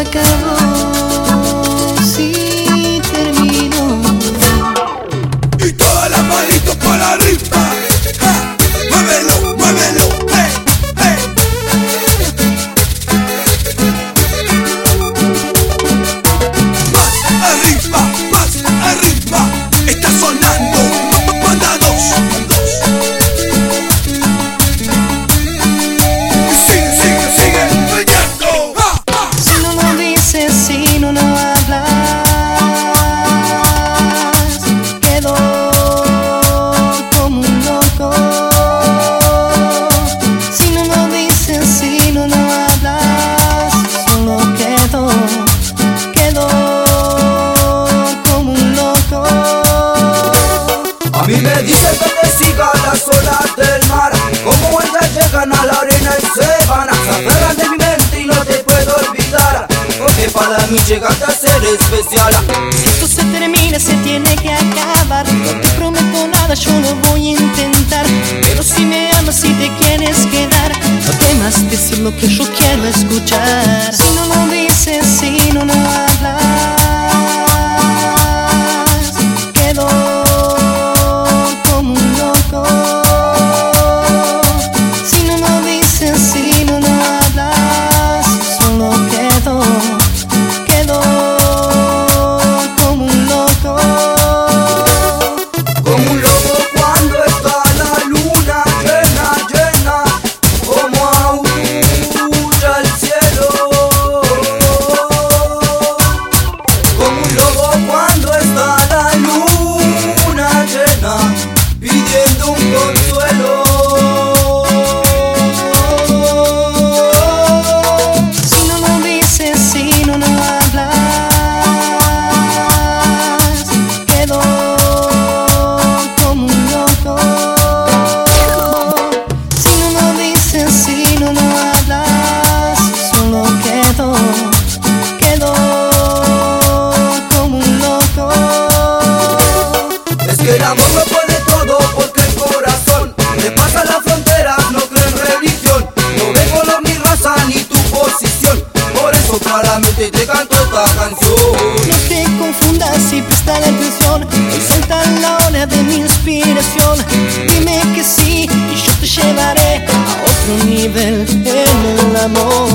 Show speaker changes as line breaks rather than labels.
acabó, sí terminó.
Y todas las manitos para arriba, ja, muévelo, muévelo, hey, hey. Más arriba, está sonando, manda dos. Sigue, bailando.
Si no lo dices, si no lo hablas, quedo como un loco. Si no lo dices, si no lo hablas, solo quedo como un loco.
A mí me dicen que te siga las olas del mar, como ellas llegan a la arena y se van, se aferran de mi mente y no te puedo olvidar, porque para mí llegaste a ser especial.
Si esto se termina, se tiene que acabar. No te prometo nada, yo lo voy a intentar. Pero si me amas y te quieres quedar, no temas decir lo que yo quiero escuchar. Si no lo dices, si no lo hablas, quedo como un loco. Si no lo dices, si no lo hablas, solo quedo como un loco.
Como un lobo cuando está la luna llena, como aúlla el cielo. Como un lobo cuando está la luna llena, pidiendo un consuelo.
Si no lo dices, si no lo hablas, quedo como un loco. Si no lo dices, si no lo hablas, solo quedo como un loco.
Es que el amor lo puede todo porque el corazón te pasa las fronteras, no cree en religión, no ve color ni raza ni tu posición, por eso claramente te canto esta canción.
No te confundas y presta la atención, hoy salta la ola de mi inspiración. Dime que sí y yo te llevaré a otro nivel en el amor.